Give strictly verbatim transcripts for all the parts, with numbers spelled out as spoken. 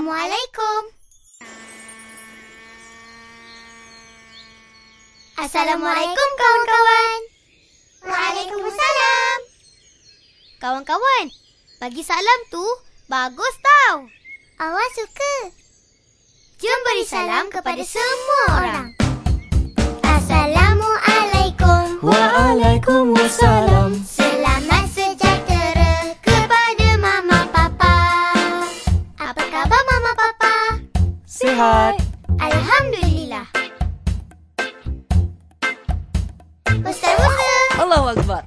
Assalamualaikum. Assalamualaikum kawan-kawan. Waalaikumsalam. Kawan-kawan, bagi salam tu bagus tau. Awak suka? Jom beri salam kepada semua orang. Assalamualaikum. Waalaikumsalam. Selamat sejahtera kepada Mama Papa. Apa khabar Mama Papa? Sihat. Alhamdulillah. Ustaz Musa. Allahu Akbar.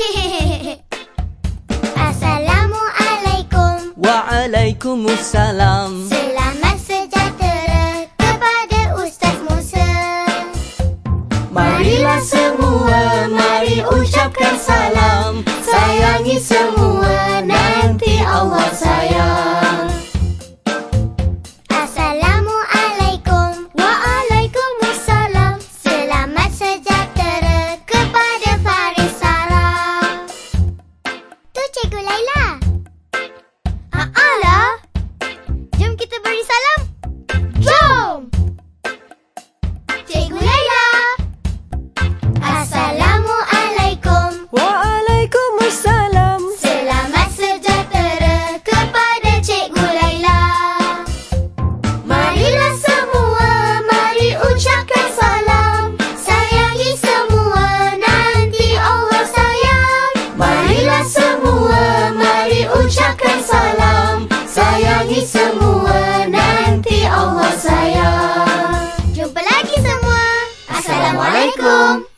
Assalamualaikum. Waalaikumsalam. Selamat sejahtera kepada Ustaz Musa. Marilah semua, mari ucapkan salam. Sayangi semua, nanti Allah sayang. Assalamualaikum. Waalaikumsalam. Selamat sejahtera kepada Faris Sarah. Tu Cikgu Laila. Aalah. Jom kita beri salam. Jom. Cikgu Laila. Assalamualaikum. Waalaikumsalam. Selamat sejahtera kepada Cikgu Laila. Marilah semua, mari ucapkan salam. Sayangi semua, nanti Allah sayang. Marilah semua, mari ucapkan salam. Sayangi semua, nanti Allah sayang. Jumpa lagi semua. Assalamualaikum.